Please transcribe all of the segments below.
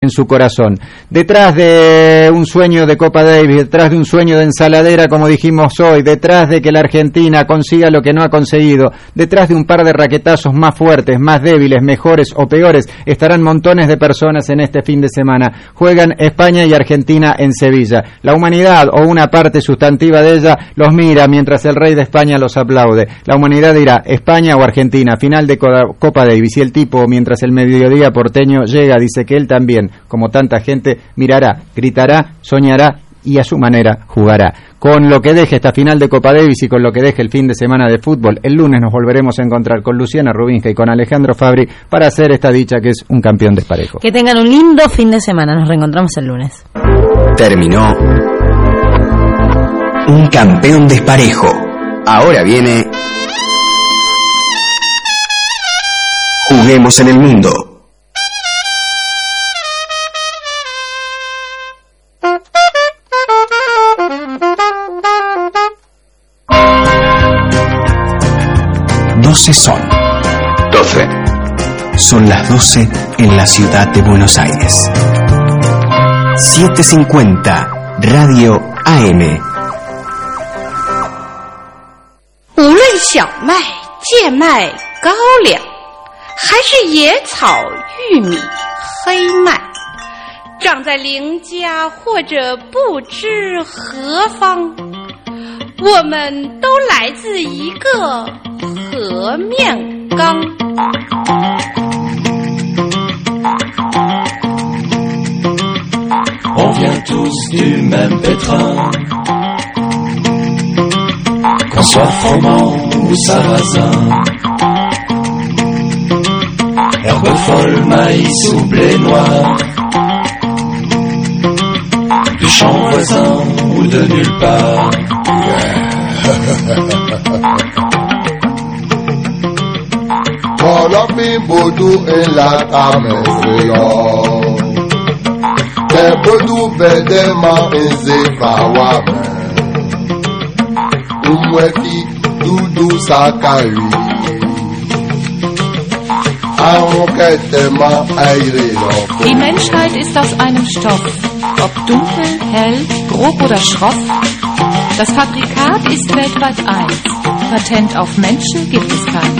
en su corazón. Detrás de un sueño de Copa Davis, detrás de un sueño de ensaladera, como dijimos hoy, detrás de que la Argentina consiga lo que no ha conseguido, detrás de un par de raquetazos más fuertes, más débiles, mejores o peores, estarán montones de personas en este fin de semana. Juegan España y Argentina en Sevilla. La humanidad, o una parte sustantiva de ella, los mira mientras el rey de España los aplaude. La humanidad dirá, España o Argentina, final de Copa Davis. Y el tipo, mientras el mediodía porteño llega, dice que él también, como tanta gente, mirará, gritará, soñará y a su manera jugará. Con lo que deje esta final de Copa Davis y con lo que deje el fin de semana de fútbol, el lunes nos volveremos a encontrar con Luciana Rubinja y con Alejandro Fabri para hacer esta dicha que es un campeón desparejo. Que tengan un lindo fin de semana, nos reencontramos el lunes. Terminó un campeón desparejo. Ahora viene Juguemos en el Mundo. Son 12. Son las 12 en la ciudad de Buenos Aires. 750 Radio AM. 无论小麦、贱麦、高粱，还是野草、玉米、黑麦，长在邻家或者不知何方，我们都来自一个和面缸。 On vient tous du même pétrin, qu'on soit froment ou sarrasin, herbe folle, maïs ou blé noir, du champ voisin ou de nulle part. Kolofi bodu ela kameselo, te bodu bedema ezefawa, umweki dudu sakari, anketema airelo. Die Menschheit ist aus einem Stoff, ob dunkel, hell, grob oder schroff. Das Fabrikat ist weltweit eins. Patent auf Menschen gibt es keins.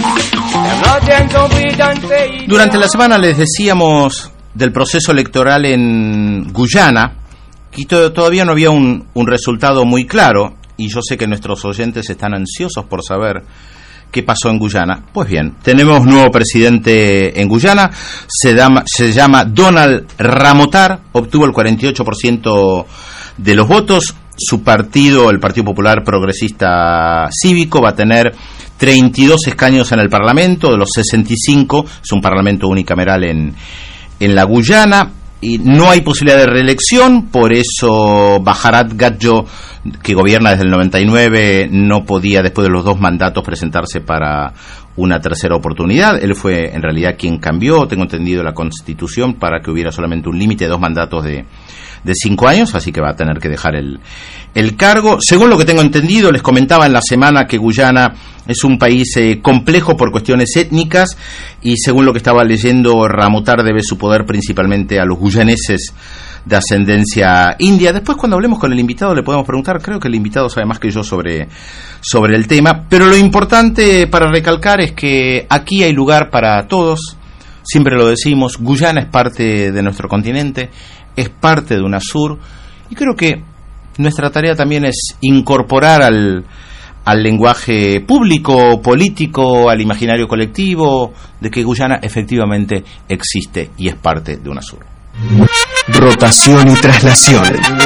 Durante la semana les decíamos del proceso electoral en Guyana y todavía no había un resultado muy claro, y yo sé que nuestros oyentes están ansiosos por saber qué pasó en Guyana. Pues bien, tenemos nuevo presidente en Guyana, se llama Donald Ramotar, obtuvo el 48% de los votos. Su partido, el Partido Popular Progresista Cívico, va a tener 32 escaños en el Parlamento, de los 65, es un parlamento unicameral en la Guyana, y no hay posibilidad de reelección, por eso Bajarat Gadjo, que gobierna desde el 99, no podía, después de los 2 mandatos, presentarse para una tercera oportunidad. Él fue, en realidad, quien cambió, tengo entendido, la Constitución para que hubiera solamente un límite de 2 mandatos de 5 años, así que va a tener que dejar el cargo. Según lo que tengo entendido, les comentaba en la semana que Guyana es un país complejo por cuestiones étnicas, y según lo que estaba leyendo, Ramotar debe su poder principalmente a los guyaneses de ascendencia india. Después, cuando hablemos con el invitado, le podemos preguntar, creo que el invitado sabe más que yo sobre el tema, pero lo importante para recalcar es que aquí hay lugar para todos, siempre lo decimos, Guyana es parte de nuestro continente, es parte de UNASUR, y creo que nuestra tarea también es incorporar al lenguaje público, político, al imaginario colectivo, de que Guyana efectivamente existe y es parte de UNASUR. Rotación y traslación.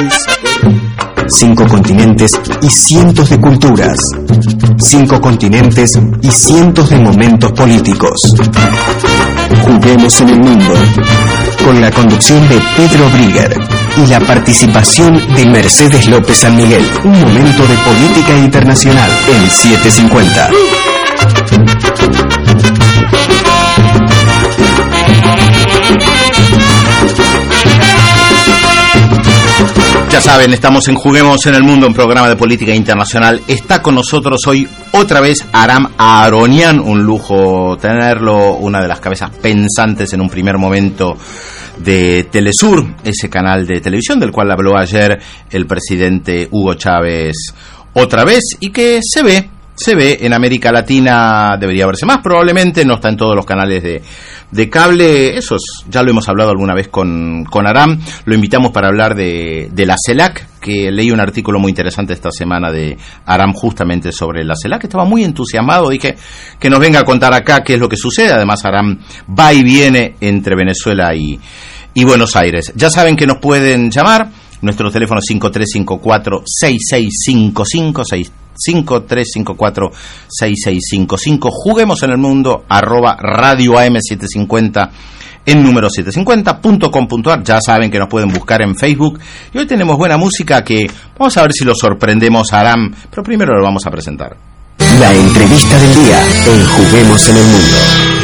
5 continentes y cientos de culturas. 5 continentes y cientos de momentos políticos. Juguemos en el Mundo, con la conducción de Pedro Brigger y la participación de Mercedes López San Miguel. Un momento de política internacional en 750. Ya saben, estamos en Juguemos en el Mundo, un programa de política internacional. Está con nosotros hoy otra vez Aram Aaronian, un lujo tenerlo, una de las cabezas pensantes en un primer momento de Telesur, ese canal de televisión del cual habló ayer el presidente Hugo Chávez otra vez, y que se ve en América Latina, debería verse más, probablemente no está en todos los canales de cable. Eso ya lo hemos hablado alguna vez con Aram. Lo invitamos para hablar de la CELAC, que leí un artículo muy interesante esta semana de Aram justamente sobre la CELAC. Estaba muy entusiasmado, dije que nos venga a contar acá qué es lo que sucede. Además, Aram va y viene entre Venezuela y Buenos Aires. Ya saben que nos pueden llamar. Nuestro teléfono es 5354-6655, 5354-6655. Juguemos en el mundo, @Radio AM750 en número 750.com.ar. Ya saben que nos pueden buscar en Facebook. Y hoy tenemos buena música que vamos a ver si lo sorprendemos a Aram, pero primero lo vamos a presentar. La entrevista del día en Juguemos en el Mundo.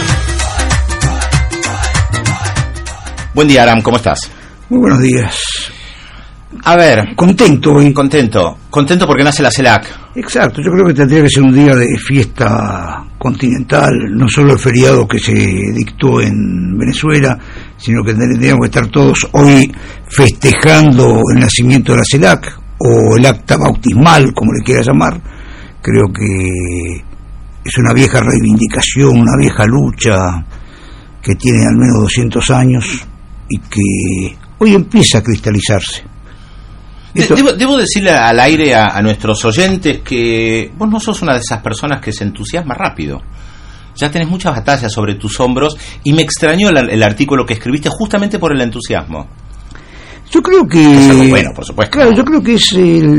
Buen día, Aram, ¿cómo estás? Muy buenos días. A ver, contento hoy. Contento porque nace la CELAC. Exacto, yo creo que tendría que ser un día de fiesta continental, no solo el feriado que se dictó en Venezuela, sino que tendríamos que estar todos hoy festejando el nacimiento de la CELAC, o el acta bautismal, como le quiera llamar. Creo que es una vieja reivindicación, una vieja lucha que tiene al menos 200 años y que hoy empieza a cristalizarse. Debo decirle al aire a nuestros oyentes que vos no sos una de esas personas que se entusiasma rápido. Ya tenés muchas batallas sobre tus hombros y me extrañó el artículo que escribiste justamente por el entusiasmo. Yo creo que... Es algo bueno, por supuesto. Claro, yo creo que es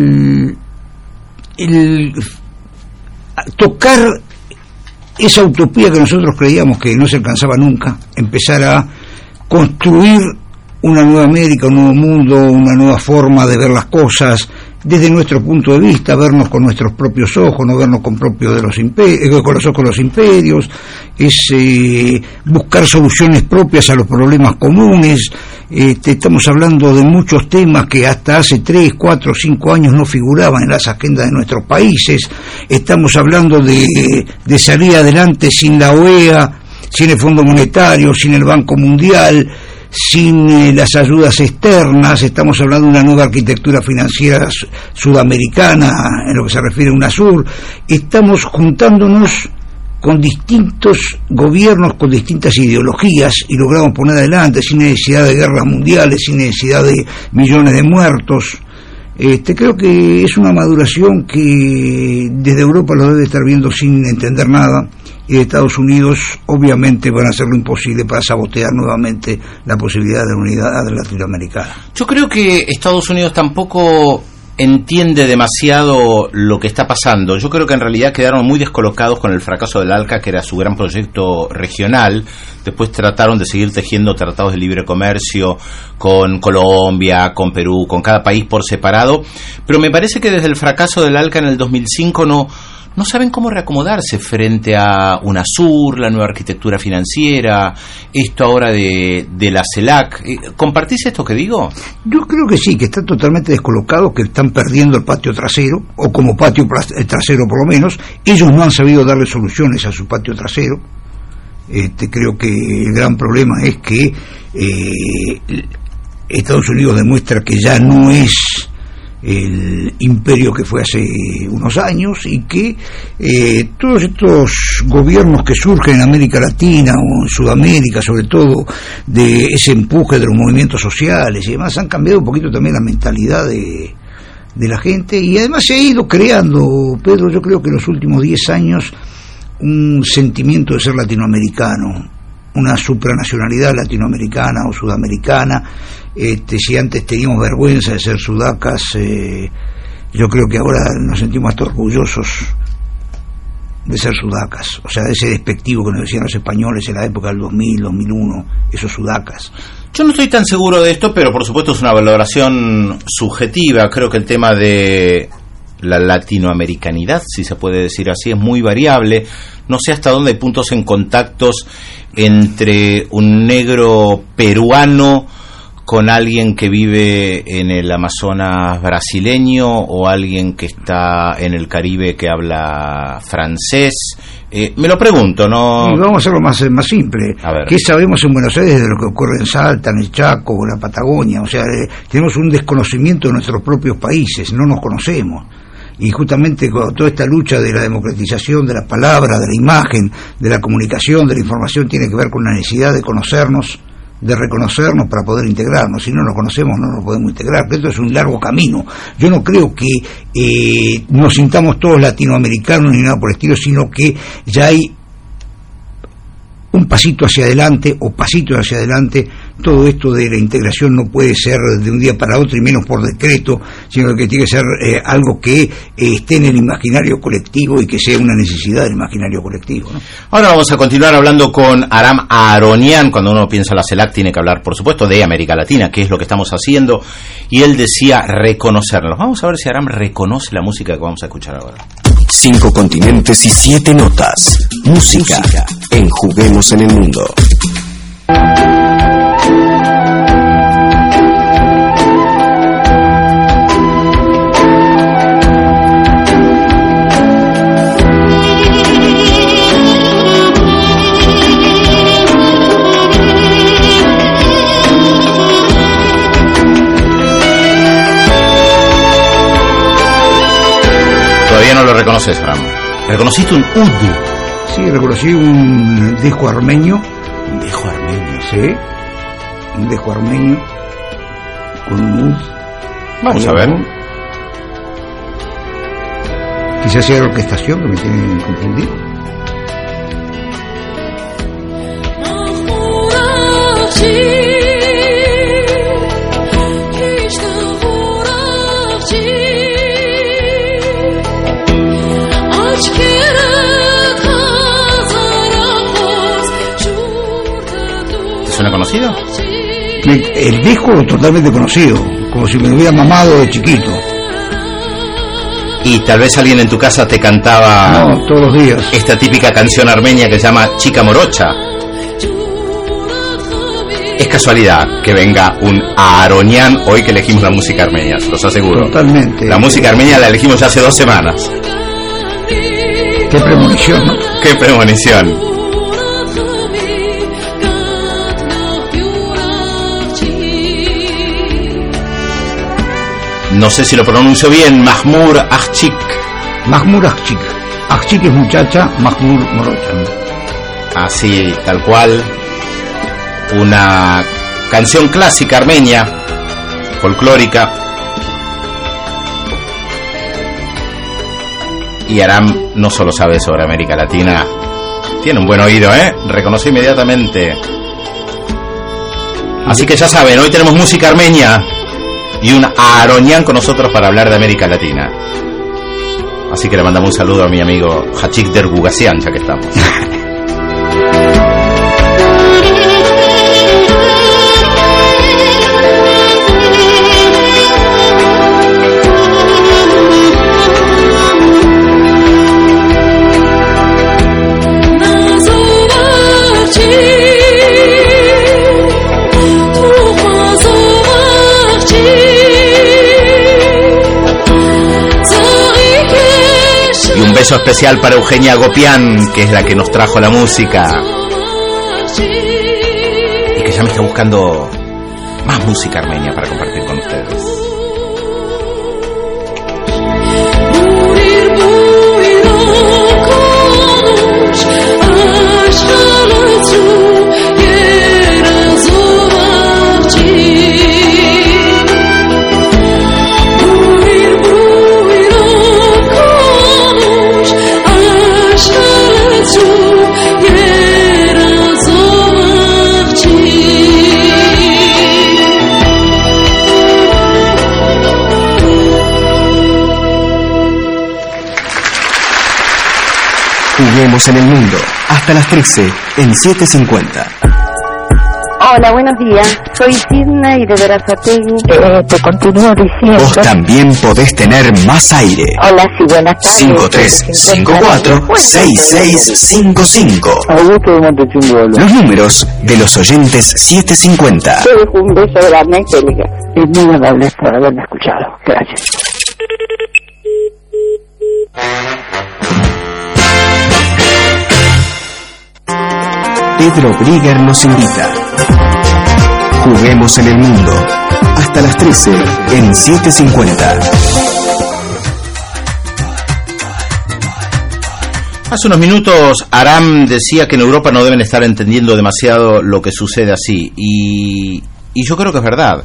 el tocar esa utopía que nosotros creíamos que no se alcanzaba nunca, empezar a construir una nueva América, un nuevo mundo, una nueva forma de ver las cosas desde nuestro punto de vista, vernos con nuestros propios ojos, no vernos con los ojos de los imperios, es buscar soluciones propias a los problemas comunes. Estamos hablando de muchos temas que hasta hace 3, 4, 5 años no figuraban en las agendas de nuestros países. Estamos hablando de salir adelante sin la OEA, sin el Fondo Monetario, sin el Banco Mundial, sin las ayudas externas. Estamos hablando de una nueva arquitectura financiera sudamericana en lo que se refiere a UNASUR. Estamos juntándonos con distintos gobiernos, con distintas ideologías, y logramos poner adelante sin necesidad de guerras mundiales, sin necesidad de millones de muertos. Creo que es una maduración que desde Europa lo debe estar viendo sin entender nada, y de Estados Unidos obviamente van a hacer lo imposible para sabotear nuevamente la posibilidad de unidad latinoamericana. Yo creo que Estados Unidos tampoco entiende demasiado lo que está pasando. Yo creo que en realidad quedaron muy descolocados con el fracaso del ALCA, que era su gran proyecto regional. Después trataron de seguir tejiendo tratados de libre comercio con Colombia, con Perú, con cada país por separado, pero me parece que desde el fracaso del ALCA en el 2005 no saben cómo reacomodarse frente a UNASUR, la nueva arquitectura financiera, esto ahora de la CELAC. ¿Compartís esto que digo? Yo creo que sí, que están totalmente descolocados, que están perdiendo el patio trasero, o como patio trasero por lo menos. Ellos no han sabido darle soluciones a su patio trasero. Creo que el gran problema es que Estados Unidos demuestra que ya no es el imperio que fue hace unos años, y que todos estos gobiernos que surgen en América Latina o en Sudamérica, sobre todo de ese empuje de los movimientos sociales y demás, han cambiado un poquito también la mentalidad de la gente, y además se ha ido creando, Pedro, yo creo que en los últimos 10 años un sentimiento de ser latinoamericano, una supranacionalidad latinoamericana o sudamericana. Si antes teníamos vergüenza de ser sudacas, yo creo que ahora nos sentimos hasta orgullosos de ser sudacas, o sea, de ese despectivo que nos decían los españoles en la época del 2000, 2001, esos sudacas. Yo no estoy tan seguro de esto, pero por supuesto es una valoración subjetiva. Creo que el tema de la latinoamericanidad, si se puede decir así, es muy variable. No sé hasta dónde hay puntos en contactos entre un negro peruano con alguien que vive en el Amazonas brasileño, o alguien que está en el Caribe que habla francés, Me lo pregunto, ¿no? Y vamos a hacerlo más simple. A ver. ¿Qué sabemos en Buenos Aires de lo que ocurre en Salta, en el Chaco, en la Patagonia? O sea, tenemos un desconocimiento de nuestros propios países, no nos conocemos. Y justamente con toda esta lucha de la democratización de la palabra, de la imagen, de la comunicación, de la información, tiene que ver con la necesidad de conocernos, de reconocernos para poder integrarnos. Si no nos conocemos no nos podemos integrar. Pero esto es un largo camino. Yo no creo que nos sintamos todos latinoamericanos ni nada por el estilo, sino que ya hay un pasito hacia adelante o pasitos hacia adelante. Todo esto de la integración no puede ser de un día para otro y menos por decreto, sino que tiene que ser algo que esté en el imaginario colectivo y que sea una necesidad del imaginario colectivo, ¿no? Ahora vamos a continuar hablando con Aram Aaronian. Cuando uno piensa en la CELAC tiene que hablar, por supuesto, de América Latina, que es lo que estamos haciendo, y él decía reconocernos. Vamos a ver si Aram reconoce la música que vamos a escuchar ahora. 5 continentes y 7 notas. Música en Juguemos en el Mundo. Todavía no lo reconoces, Aram. ¿Reconociste un ud? Sí, reconocí un disco armenio. ¿Un disco armenio? Sí, un disco armenio con un ud. Vamos a ver. Quizás sea la orquestación que me tiene confundido. ¿Suena conocido? El disco totalmente conocido, como si me hubiera mamado de chiquito. Y tal vez alguien en tu casa te cantaba... No, todos los días. Esta típica canción armenia que se llama Chica Morocha. Es casualidad que venga un Aaronian hoy que elegimos la música armenia, se los aseguro. Totalmente. La música armenia la elegimos ya hace 2 semanas. Qué premonición, ¿no? Qué premonición. No sé si lo pronuncio bien, Mahmur Akhchik. Mahmur Akhchik. Akhchik es muchacha, Mahmur morocha. Así, tal cual. Una canción clásica armenia, folclórica. Y Aram no solo sabe sobre América Latina, tiene un buen oído, reconoció inmediatamente. Así que ya saben, hoy tenemos música armenia y un Aaronian con nosotros para hablar de América Latina. Así que le mandamos un saludo a mi amigo Hachik Dergugasian, ya que estamos. Un beso especial para Eugenia Gopián, que es la que nos trajo la música y que ya me está buscando más música armenia para compartir con ustedes. Juguemos en el Mundo, hasta las 13, en 7:50. Hola, buenos días. Soy Sidney de Verazategui. Te continúo diciendo... Vos también podés tener más aire. Hola, sí, buenas tardes. 5354-6655. Augusto de Montechingolo. Los números de los oyentes 750. Te dejo un beso grande, Angélica. Es muy amable por haberme escuchado. Gracias. Pedro Brigger nos invita. Juguemos en el mundo. Hasta las 13 en 750. Hace unos minutos Aram decía que en Europa no deben estar entendiendo demasiado lo que sucede así, y yo creo que es verdad,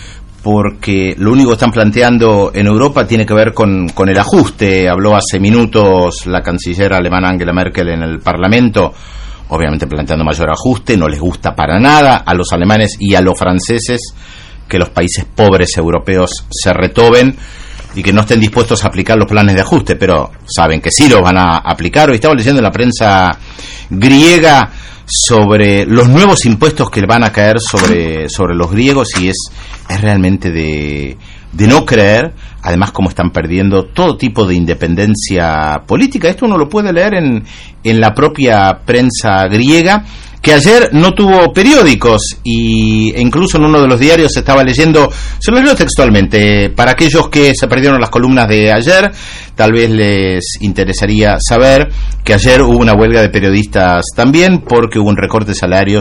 porque lo único que están planteando en Europa tiene que ver con el ajuste. Habló hace minutos la canciller alemana Angela Merkel en el Parlamento, obviamente planteando mayor ajuste. No les gusta para nada a los alemanes y a los franceses que los países pobres europeos se retoben y que no estén dispuestos a aplicar los planes de ajuste, pero saben que sí los van a aplicar. Hoy estaba leyendo en la prensa griega sobre los nuevos impuestos que van a caer sobre los griegos, y es realmente de no creer, además cómo están perdiendo todo tipo de independencia política. Esto uno lo puede leer en la propia prensa griega, que ayer no tuvo periódicos, e incluso en uno de los diarios estaba leyendo, se lo leo textualmente, para aquellos que se perdieron las columnas de ayer, tal vez les interesaría saber que ayer hubo una huelga de periodistas también, porque hubo un recorte de salarios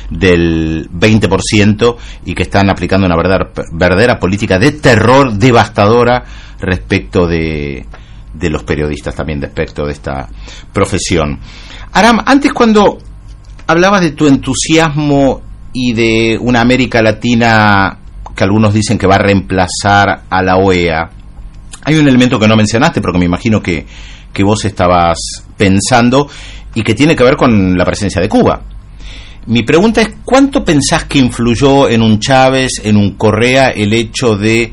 del 20% y que están aplicando una verdadera política de terror devastadora respecto de los periodistas, también respecto de esta profesión. Aram, antes cuando hablabas de tu entusiasmo y de una América Latina que algunos dicen que va a reemplazar a la OEA, hay un elemento que no mencionaste, porque me imagino que vos estabas pensando, y que tiene que ver con la presencia de Cuba. Mi pregunta es, ¿cuánto pensás que influyó en un Chávez, en un Correa, el hecho de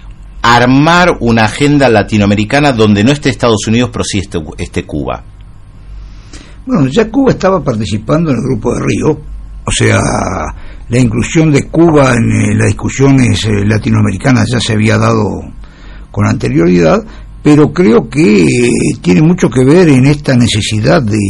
armar una agenda latinoamericana donde no esté Estados Unidos, pero sí esté Cuba? Bueno, ya Cuba estaba participando en el Grupo de Río, o sea, la inclusión de Cuba en las discusiones latinoamericanas ya se había dado con anterioridad, pero creo que tiene mucho que ver en esta necesidad de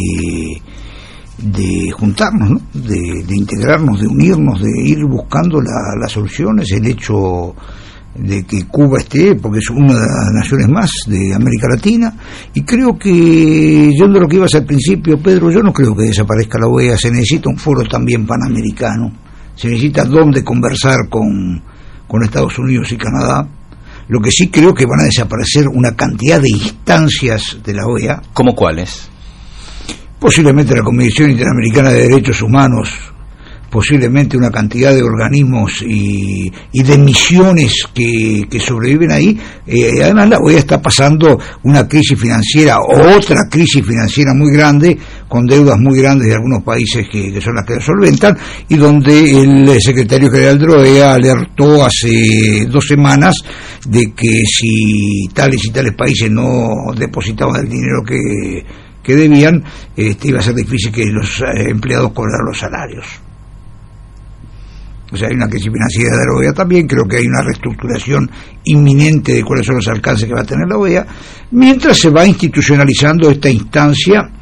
juntarnos, ¿no? de integrarnos, de unirnos, de ir buscando las soluciones, el hecho de que Cuba esté, porque es una de las naciones más de América Latina, y creo que, yo de lo que ibas al principio, Pedro, yo no creo que desaparezca la OEA. Se necesita un foro también panamericano, se necesita donde conversar con Estados Unidos y Canadá. Lo que sí creo que van a desaparecer una cantidad de instancias de la OEA. ¿Cómo cuáles? Posiblemente la Comisión Interamericana de Derechos Humanos, posiblemente una cantidad de organismos y de misiones que sobreviven ahí. Además la OEA está pasando una crisis financiera, otra crisis financiera muy grande, con deudas muy grandes de algunos países que son las que lo solventan, y donde el secretario general de la OEA alertó hace 2 semanas de que si tales y tales países no depositaban el dinero que debían, iba a ser difícil que los empleados cobraran los salarios. O sea, hay una crisis financiera de la OEA también. Creo que hay una reestructuración inminente de cuáles son los alcances que va a tener la OEA, mientras se va institucionalizando esta instancia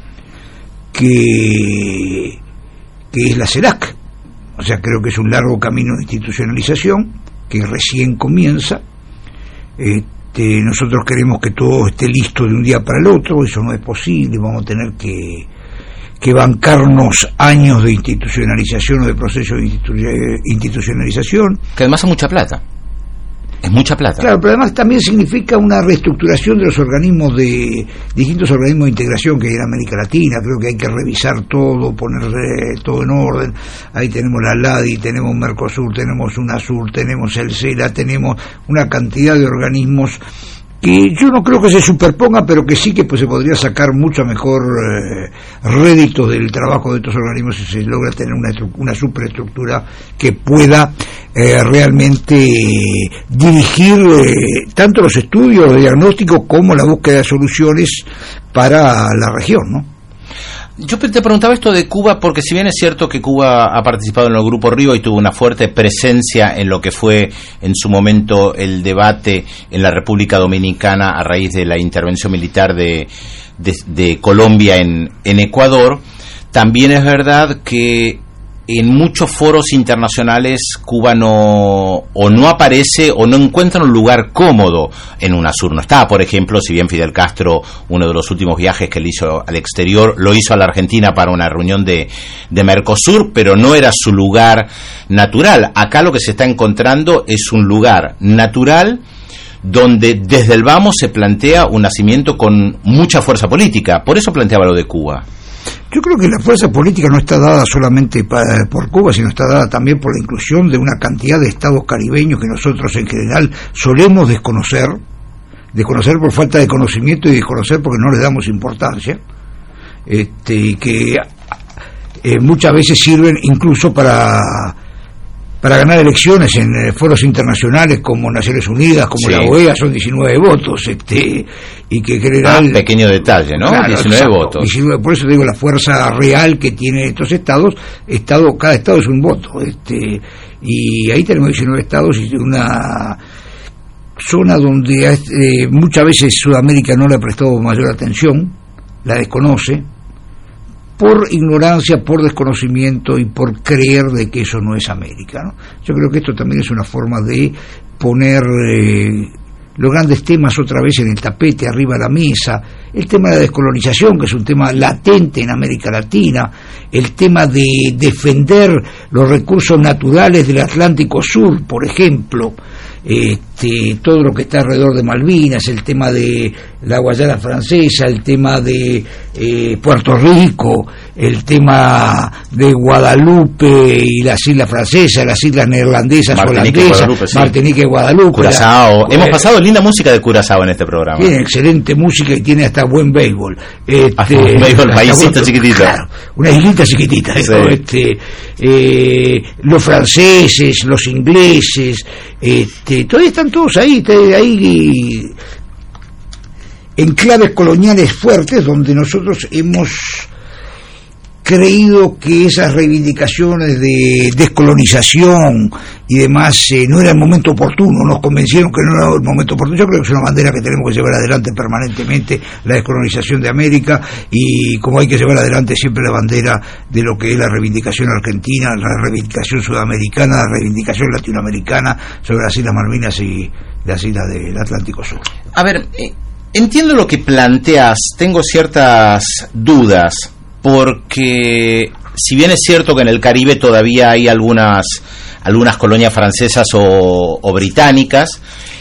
que es la CELAC. O sea, creo que es un largo camino de institucionalización que recién comienza. Nosotros queremos que todo esté listo de un día para el otro. Eso no es posible. Vamos a tener que bancarnos años de institucionalización o de proceso de institucionalización. Que además es mucha plata. Es mucha plata. Claro, pero además también significa una reestructuración de los organismos, de distintos organismos de integración que hay en América Latina. Creo que hay que revisar todo, poner todo en orden. Ahí tenemos la LADI, tenemos Mercosur, tenemos UNASUR, tenemos el CELA, tenemos una cantidad de organismos que yo no creo que se superpongan, pero que sí que pues se podría sacar mucho mejor réditos del trabajo de estos organismos si se logra tener una superestructura que pueda realmente dirigir tanto los estudios de diagnóstico como la búsqueda de soluciones para la región, ¿no? Yo te preguntaba esto de Cuba porque si bien es cierto que Cuba ha participado en el Grupo Río y tuvo una fuerte presencia en lo que fue en su momento el debate en la República Dominicana a raíz de la intervención militar de Colombia en Ecuador, también es verdad que en muchos foros internacionales Cuba no aparece o no encuentra un lugar cómodo en UNASUR. No está, por ejemplo, si bien Fidel Castro, uno de los últimos viajes que él hizo al exterior, lo hizo a la Argentina para una reunión de Mercosur, pero no era su lugar natural. Acá lo que se está encontrando es un lugar natural donde desde el vamos se plantea un nacimiento con mucha fuerza política. Por eso planteaba lo de Cuba. Yo creo que la fuerza política no está dada solamente por Cuba, sino está dada también por la inclusión de una cantidad de estados caribeños que nosotros en general solemos desconocer por falta de conocimiento y desconocer porque no les damos importancia, que muchas veces sirven incluso para ganar elecciones en foros internacionales como Naciones Unidas, como la OEA, son 19 votos, y que en general... pequeño detalle, ¿no? Claro, 19 exacto, votos. 19, por eso digo, la fuerza real que tienen estos estados, cada estado es un voto, y ahí tenemos 19 estados y una zona donde muchas veces Sudamérica no le ha prestado mayor atención, la desconoce, por ignorancia, por desconocimiento y por creer de que eso no es América, ¿no? Yo creo que esto también es una forma de poner los grandes temas otra vez en el tapete, arriba de la mesa, el tema de la descolonización, que es un tema latente en América Latina, el tema de defender los recursos naturales del Atlántico Sur, por ejemplo, todo lo que está alrededor de Malvinas, el tema de la Guayana Francesa, el tema de Puerto Rico, el tema de Guadalupe y las islas francesas, las islas neerlandesas, holandesas, Martinica y Guadalupe, Curazao. Hemos pasado linda música de Curazao en este programa. Tiene excelente música y tiene hasta buen béisbol. Paísito chiquitito. Claro, una islita chiquitita. Sí. Los franceses, los ingleses, todavía están todos ahí enclaves coloniales fuertes donde nosotros hemos creído que esas reivindicaciones de descolonización y demás no era el momento oportuno, nos convencieron que no era el momento oportuno. Yo creo que es una bandera que tenemos que llevar adelante permanentemente, la descolonización de América, y como hay que llevar adelante siempre la bandera de lo que es la reivindicación argentina, la reivindicación sudamericana, la reivindicación latinoamericana sobre las Islas Malvinas y las islas del Atlántico Sur. A ver, entiendo lo que planteas, tengo ciertas dudas, porque si bien es cierto que en el Caribe todavía hay algunas colonias francesas o británicas,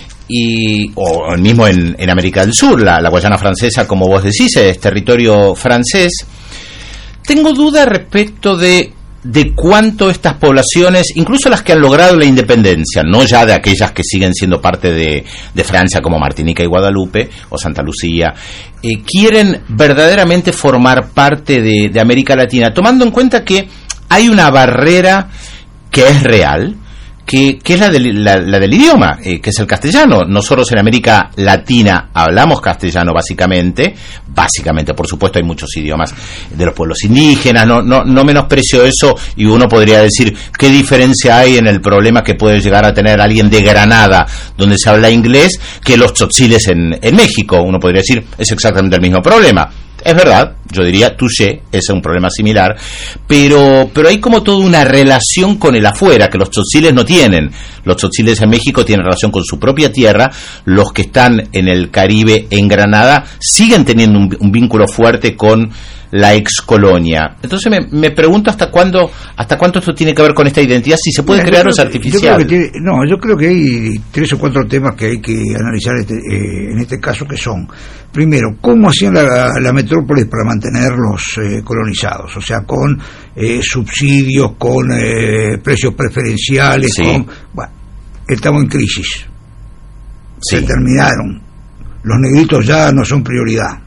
o mismo en América del Sur, la Guayana Francesa, como vos decís, es territorio francés, tengo dudas respecto de cuánto estas poblaciones, incluso las que han logrado la independencia, no ya de aquellas que siguen siendo parte de Francia como Martinica y Guadalupe o Santa Lucía, quieren verdaderamente formar parte de América Latina, tomando en cuenta que hay una barrera que es real, que es la del idioma, que es el castellano. Nosotros en América Latina hablamos castellano básicamente, por supuesto hay muchos idiomas de los pueblos indígenas, no menosprecio eso, y uno podría decir qué diferencia hay en el problema que puede llegar a tener alguien de Granada, donde se habla inglés, que los tzotziles en México. Uno podría decir es exactamente el mismo problema. Es verdad, yo diría touché, es un problema similar, pero hay como toda una relación con el afuera que los tzotziles no tienen. Los tzotziles en México tienen relación con su propia tierra, los que están en el Caribe, en Granada, siguen teniendo un vínculo fuerte con la ex colonia. Entonces me pregunto hasta cuánto esto tiene que ver con esta identidad, si se puede crear o es artificial. Yo creo que hay 3 o 4 temas que hay que analizar en este caso, que son, primero, cómo hacían la metrópolis para mantenerlos colonizados, o sea, con subsidios, con precios preferenciales, sí. Estamos en crisis, sí. Se terminaron, los negritos ya no son prioridad.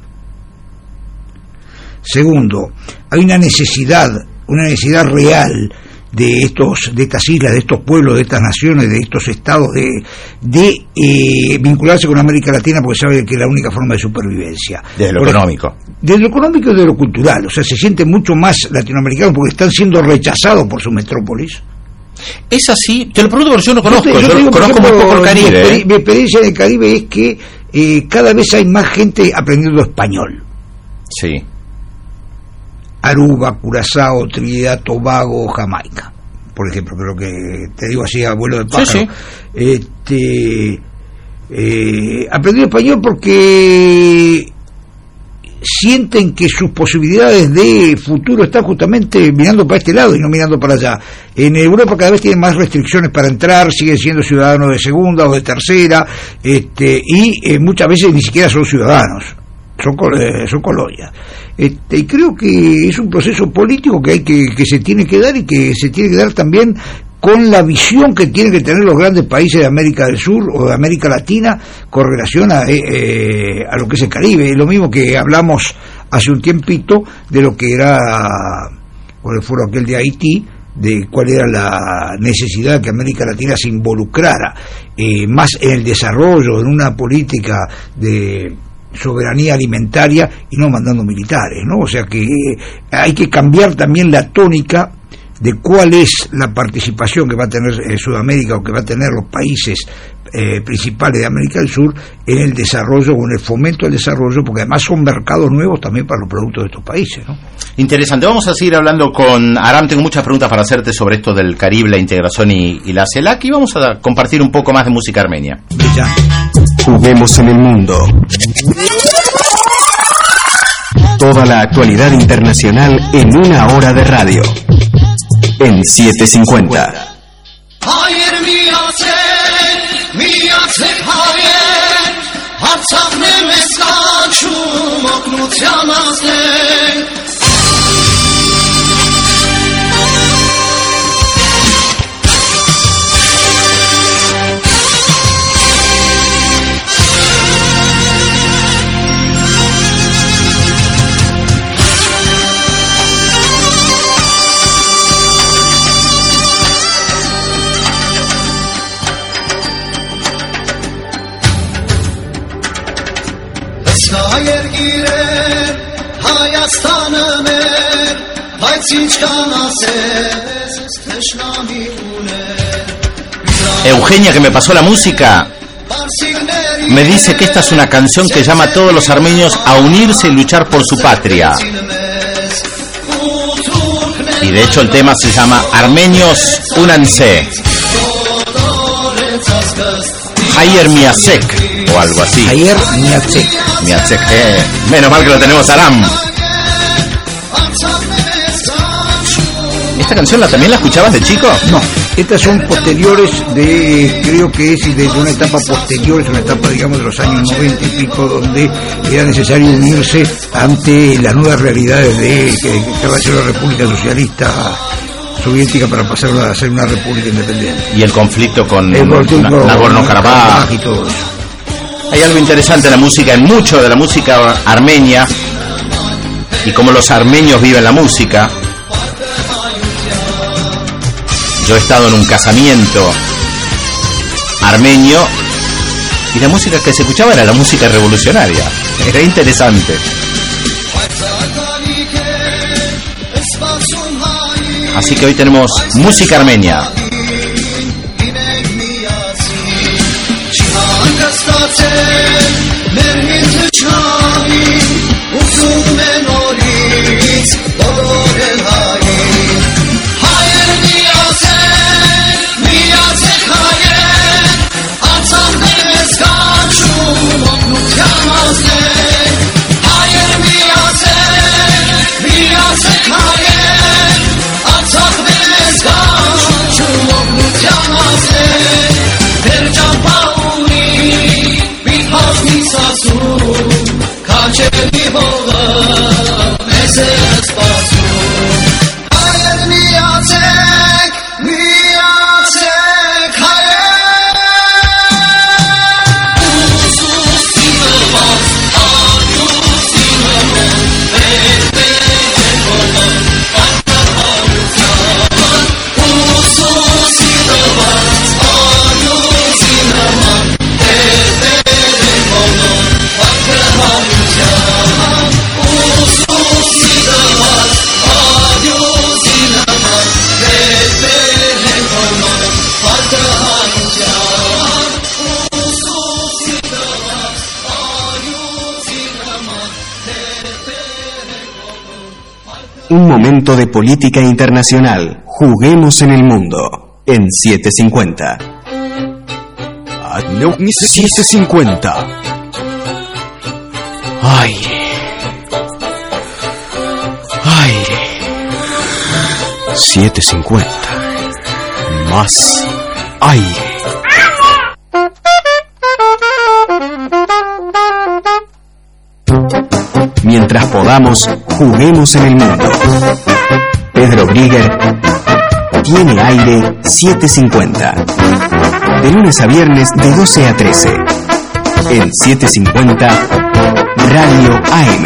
Segundo, hay una necesidad real de estas islas, de estos pueblos, de estas naciones, de estos estados, de vincularse con América Latina, porque saben que es la única forma de supervivencia. Desde lo económico. Desde lo económico y de lo cultural, o sea, se sienten mucho más latinoamericanos porque están siendo rechazados por su metrópolis. ¿Es así? Te lo pregunto porque yo no conozco, yo conozco muy poco el Caribe. Mi experiencia en el Caribe es que cada vez hay más gente aprendiendo español. Sí. Aruba, Curazao, Trinidad, Tobago, Jamaica, por ejemplo, creo que te digo así a vuelo de pájaro. Sí. Aprendí español porque sienten que sus posibilidades de futuro están justamente mirando para este lado y no mirando para allá. En Europa cada vez tienen más restricciones para entrar, siguen siendo ciudadanos de segunda o de tercera, y muchas veces ni siquiera son ciudadanos, son colonias. Y creo que es un proceso político que se tiene que dar, y que se tiene que dar también con la visión que tienen que tener los grandes países de América del Sur o de América Latina con relación a lo que es el Caribe. Es lo mismo que hablamos hace un tiempito de lo que era, por el foro aquel de Haití, de cuál era la necesidad de que América Latina se involucrara más en el desarrollo, en una política de soberanía alimentaria y no mandando militares, ¿no? O sea que hay que cambiar también la tónica de cuál es la participación que va a tener Sudamérica, o que va a tener los países principales de América del Sur en el desarrollo, o en el fomento del desarrollo, porque además son mercados nuevos también para los productos de estos países, ¿no? Interesante. Vamos a seguir hablando con Aram. Tengo muchas preguntas para hacerte sobre esto del Caribe, la integración y la CELAC, y vamos a compartir un poco más de música armenia. Juguemos en el mundo. Toda la actualidad internacional en una hora de radio. En 750. Eugenia, que me pasó la música, me dice que esta es una canción que llama a todos los armenios a unirse y luchar por su patria. Y de hecho el tema se llama Armenios Únanse. Hayer Miasek o algo así. Hayer Miasek. Menos mal que lo tenemos, Aram. ¿Esta canción también la escuchabas de chico? No, estas son posteriores creo que es de una etapa posterior, es una etapa, digamos, de los años 90 y pico, donde era necesario unirse ante las nuevas realidades de que va a ser la República Socialista Soviética para pasar a ser una república independiente. Y el conflicto con Nagorno-Karabaj y todo eso. Hay algo interesante en la música, en mucho de la música armenia, y cómo los armenios viven la música. Yo he estado en un casamiento armenio y la música que se escuchaba era la música revolucionaria. Era interesante. Así que hoy tenemos música armenia. Un momento de política internacional. Juguemos en el mundo. En 750. 750. Aire. Aire. 750. Más aire. Mientras podamos, juguemos en el mundo. Pedro Brigger tiene aire 750. De lunes a viernes de 12 a 13. En 750 Radio AM.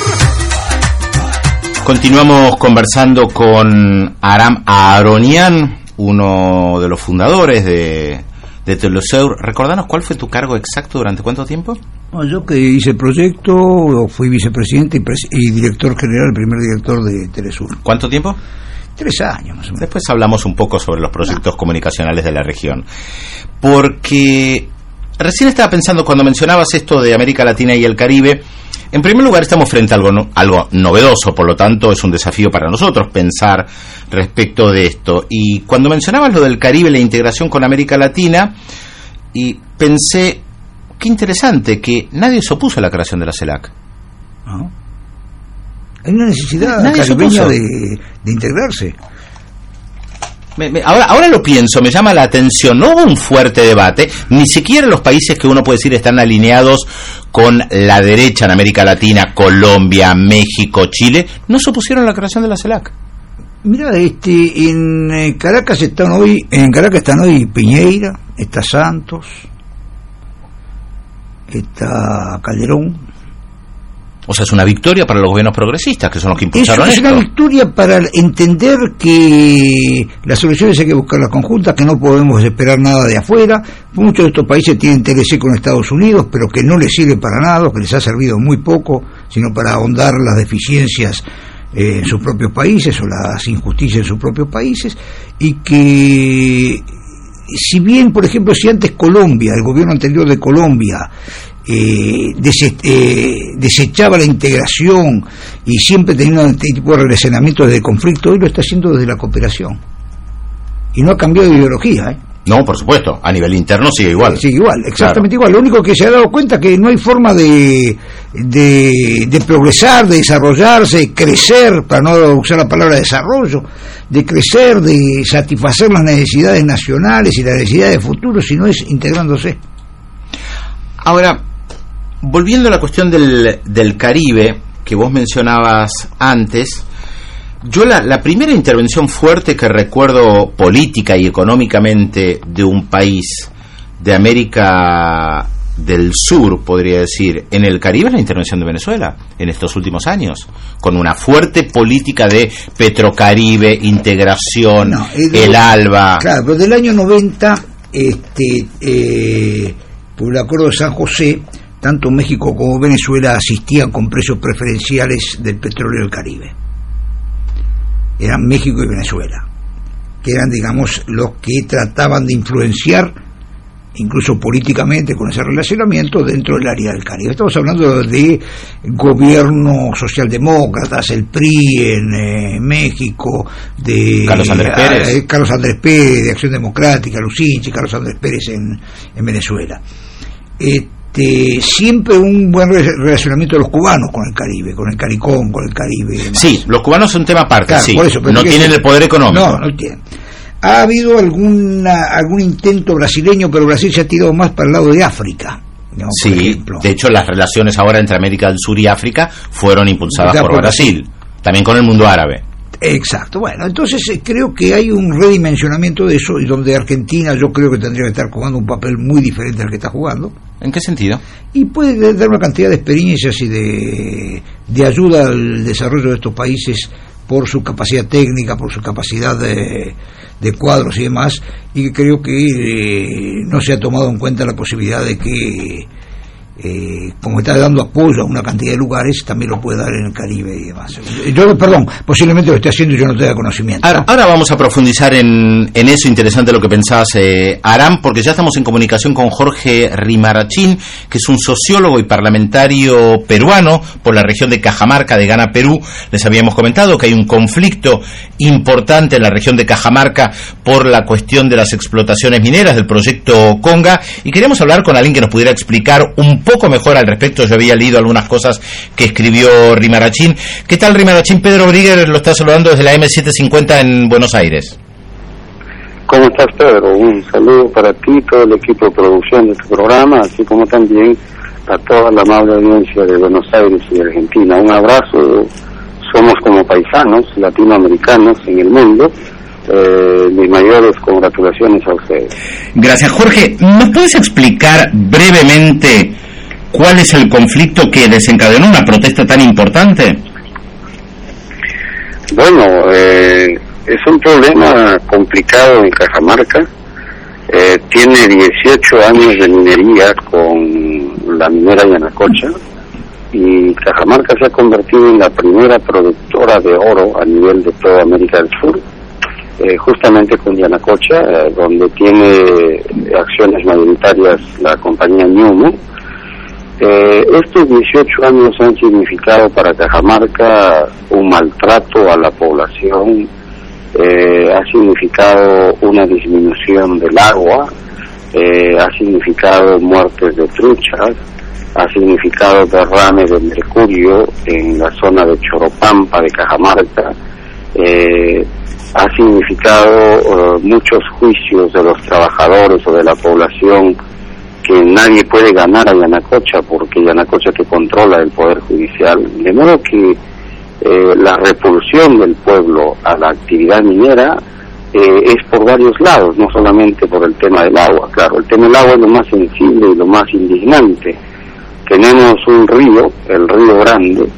Continuamos conversando con Aram Aaronian, uno de los fundadores de Telesur. Recordanos cuál fue tu cargo exacto, durante cuánto tiempo. Yo que hice el proyecto, fui vicepresidente y director general, el primer director de Telesur. ¿Cuánto tiempo? 3 años más o menos. Después hablamos un poco sobre los proyectos comunicacionales de la región. Porque recién estaba pensando, cuando mencionabas esto de América Latina y el Caribe, en primer lugar estamos frente a algo novedoso, por lo tanto es un desafío para nosotros pensar respecto de esto. Y cuando mencionabas lo del Caribe, la integración con América Latina, y pensé, qué interesante que nadie se opuso a la creación de la CELAC. ¿No? Hay una necesidad caribeña de integrarse. Ahora lo pienso, me llama la atención. No hubo un fuerte debate, ni siquiera los países que uno puede decir están alineados con la derecha en América Latina, Colombia, México, Chile, no se opusieron a la creación de la CELAC. Mira, en Caracas están hoy Piñeira, está Santos, está Calderón. O sea, es una victoria para los gobiernos progresistas, que son los que impulsaron esto. Es una victoria para entender que las soluciones hay que buscarlas conjuntas, que no podemos esperar nada de afuera. Muchos de estos países tienen TLC con Estados Unidos, pero que no les sirve para nada, que les ha servido muy poco, sino para ahondar las deficiencias en sus propios países o las injusticias en sus propios países, y que si bien, por ejemplo, si antes Colombia, el gobierno anterior de Colombia, desechaba la integración y siempre tenía un tipo de relacionamiento desde el conflicto, hoy lo está haciendo desde la cooperación y no ha cambiado de ideología, No, por supuesto, a nivel interno sigue igual. Sigue igual, exactamente igual. Lo único que se ha dado cuenta es que no hay forma de progresar, de desarrollarse, crecer, para no usar la palabra desarrollo, de crecer, de satisfacer las necesidades nacionales y las necesidades de futuro, si no es integrándose. Ahora, volviendo a la cuestión del Caribe, que vos mencionabas antes, yo la primera intervención fuerte que recuerdo política y económicamente de un país de América del Sur, podría decir, en el Caribe, es la intervención de Venezuela en estos últimos años, con una fuerte política de Petrocaribe, integración, el ALBA. Claro, pero del año 90, por el Acuerdo de San José, tanto México como Venezuela asistían con precios preferenciales del petróleo del Caribe. Eran México y Venezuela, que eran, digamos, los que trataban de influenciar, incluso políticamente, con ese relacionamiento dentro del área del Caribe. Estamos hablando de gobiernos socialdemócratas, el PRI en México, de Carlos Andrés Pérez, de Acción Democrática, Lucinchi, Carlos Andrés Pérez en Venezuela. Siempre un buen relacionamiento de los cubanos con el Caribe, con el CARICOM, con el Caribe. Sí, los cubanos son un tema aparte, claro, sí, por eso, no tienen el poder económico. No tienen. Ha habido algún intento brasileño, pero Brasil se ha tirado más para el lado de África. Digamos, sí, de hecho las relaciones ahora entre América del Sur y África fueron impulsadas por Brasil, también con el mundo árabe. Exacto, bueno, entonces creo que hay un redimensionamiento de eso, y donde Argentina yo creo que tendría que estar jugando un papel muy diferente al que está jugando. ¿En qué sentido? Y puede dar una cantidad de experiencias y de ayuda al desarrollo de estos países por su capacidad técnica, por su capacidad de cuadros y demás, y creo que no se ha tomado en cuenta la posibilidad de que como está dando apoyo a una cantidad de lugares, también lo puede dar en el Caribe y demás. Yo, perdón, posiblemente lo esté haciendo y yo no tenga conocimiento. Ahora vamos a profundizar en eso, interesante lo que pensabas, Aram, porque ya estamos en comunicación con Jorge Rimarachín, que es un sociólogo y parlamentario peruano por la región de Cajamarca, de Ghana, Perú. Les habíamos comentado que hay un conflicto importante en la región de Cajamarca por la cuestión de las explotaciones mineras del proyecto Conga, y queríamos hablar con alguien que nos pudiera explicar un poco mejor al respecto. Yo había leído algunas cosas que escribió Rimarachín. ¿Qué tal, Rimarachín? Pedro Briguer lo está saludando desde la M750 en Buenos Aires. ¿Cómo estás, Pedro? Un saludo para ti, todo el equipo de producción de tu programa, así como también a toda la amable audiencia de Buenos Aires y de Argentina. Un abrazo. Somos como paisanos latinoamericanos en el mundo. Mis mayores congratulaciones a ustedes. Gracias, Jorge. ¿Nos puedes explicar brevemente cuál es el conflicto que desencadenó una protesta tan importante? Bueno, es un problema complicado en Cajamarca. Tiene 18 años de minería con la minera Yanacocha, y Cajamarca se ha convertido en la primera productora de oro a nivel de toda América del Sur, justamente con Yanacocha, donde tiene acciones mayoritarias la compañía Ñumo. Estos 18 años han significado para Cajamarca un maltrato a la población, ha significado una disminución del agua, ha significado muertes de truchas, ha significado derrames de mercurio en la zona de Choropampa de Cajamarca, ha significado muchos juicios de los trabajadores o de la población, que nadie puede ganar a Yanacocha porque Yanacocha que controla el Poder Judicial, de modo que la repulsión del pueblo a la actividad minera es por varios lados, no solamente por el tema del agua. Claro, el tema del agua es lo más sensible y lo más indignante. Tenemos un río, el Río Grande,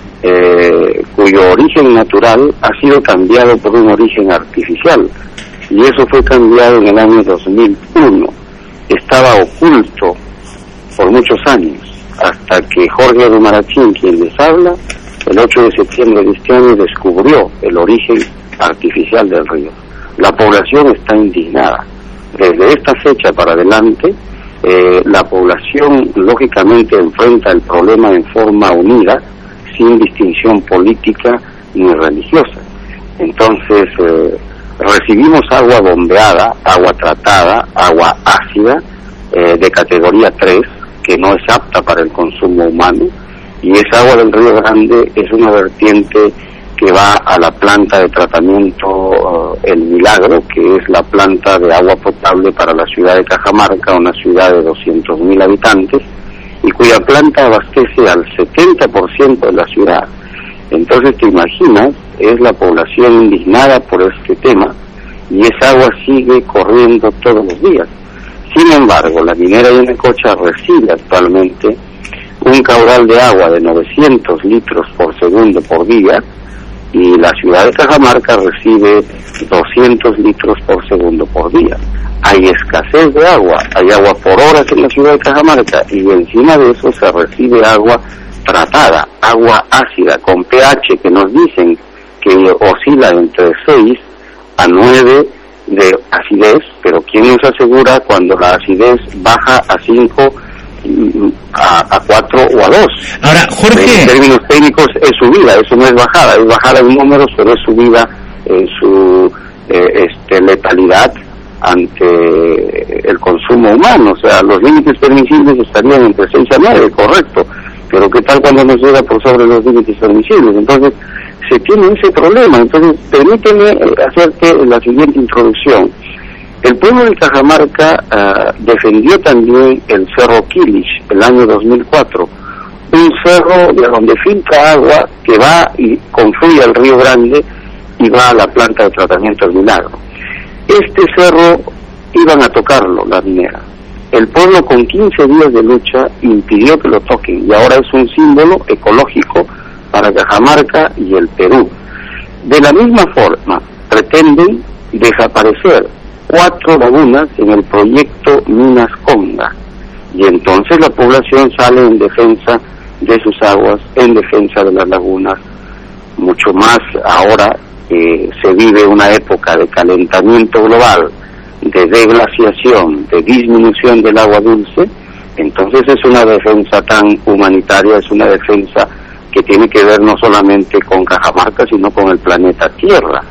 cuyo origen natural ha sido cambiado por un origen artificial, y eso fue cambiado en el año 2001. Estaba oculto por muchos años, hasta que Jorge Rimarachín, quien les habla, el 8 de septiembre de este año descubrió el origen artificial del río. La población está indignada. Desde esta fecha para adelante, la población lógicamente enfrenta el problema en forma unida, sin distinción política ni religiosa. Entonces, recibimos agua bombeada, agua tratada, agua ácida, de categoría 3, que no es apta para el consumo humano, y esa agua del Río Grande es una vertiente que va a la planta de tratamiento El Milagro, que es la planta de agua potable para la ciudad de Cajamarca, una ciudad de 200.000 habitantes, y cuya planta abastece al 70% de la ciudad. Entonces, te imaginas, es la población indignada por este tema, y esa agua sigue corriendo todos los días. Sin embargo, la minera Yanacocha recibe actualmente un caudal de agua de 900 litros por segundo por día, y la ciudad de Cajamarca recibe 200 litros por segundo por día. Hay escasez de agua, hay agua por horas en la ciudad de Cajamarca, y encima de eso se recibe agua tratada, agua ácida, con pH que nos dicen que oscila entre 6 a 9 de acidez, pero ¿quién nos asegura cuando la acidez baja a 5, a 4 o a 2? Ahora, Jorge, en términos técnicos es subida, eso no es bajada en números, pero es subida en su letalidad ante el consumo humano. O sea, los límites permisibles estarían entre 6 a 9, correcto, pero ¿qué tal cuando nos llega por sobre los límites permisibles? Entonces, se tiene ese problema. Entonces, permíteme hacerte la siguiente introducción. El pueblo de Cajamarca defendió también el Cerro Quilich el año 2004, un cerro de donde filtra agua que va y confluye al Río Grande y va a la planta de tratamiento del Milagro. Este cerro iban a tocarlo, la minera. El pueblo, con 15 días de lucha, impidió que lo toquen, y ahora es un símbolo ecológico para Cajamarca y el Perú. De la misma forma, pretenden desaparecer 4 lagunas en el proyecto Minas Conga. Y entonces la población sale en defensa de sus aguas, en defensa de las lagunas, mucho más ahora que se vive una época de calentamiento global, de deglaciación, de disminución del agua dulce. Entonces es una defensa tan humanitaria, es una defensa que tiene que ver no solamente con Cajamarca, sino con el planeta Tierra.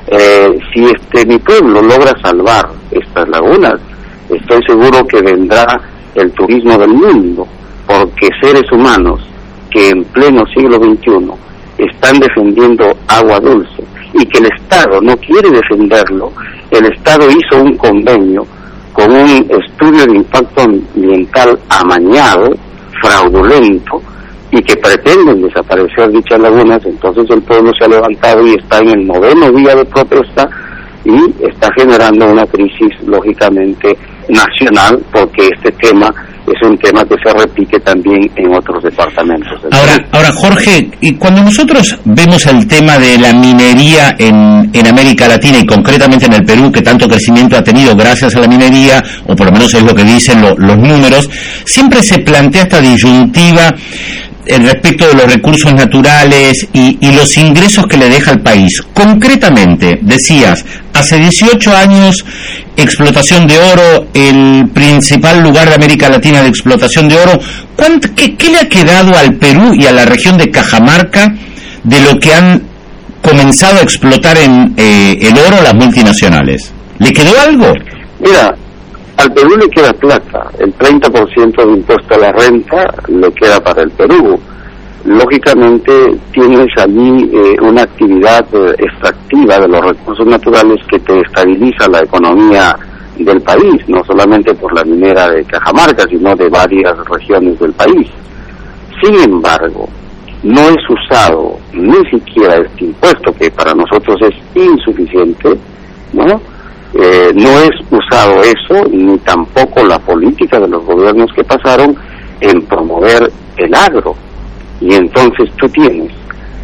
Si mi pueblo logra salvar estas lagunas, estoy seguro que vendrá el turismo del mundo, porque seres humanos que en pleno siglo XXI están defendiendo agua dulce y que el Estado no quiere defenderlo, el Estado hizo un convenio con un estudio de impacto ambiental amañado, fraudulento, y que pretenden desaparecer dichas lagunas. Entonces el pueblo se ha levantado y está en el 9º día de protesta y está generando una crisis lógicamente nacional, porque este tema es un tema que se repite también en otros departamentos. Ahora Jorge, y cuando nosotros vemos el tema de la minería en América Latina y concretamente en el Perú, que tanto crecimiento ha tenido gracias a la minería, o por lo menos es lo que dicen los números, siempre se plantea esta disyuntiva respecto de los recursos naturales y los ingresos que le deja al país. Concretamente, decías, hace 18 años, explotación de oro, el principal lugar de América Latina de explotación de oro. ¿Qué le ha quedado al Perú y a la región de Cajamarca de lo que han comenzado a explotar en el oro las multinacionales? ¿Le quedó algo? Mira, al Perú le queda plata, el 30% de impuesto a la renta le queda para el Perú. Lógicamente tienes allí una actividad extractiva de los recursos naturales que te estabiliza la economía del país, no solamente por la minera de Cajamarca, sino de varias regiones del país. Sin embargo, no es usado ni siquiera este impuesto, que para nosotros es insuficiente, ¿no? No es usado eso, ni tampoco la política de los gobiernos que pasaron en promover el agro. Y entonces tú tienes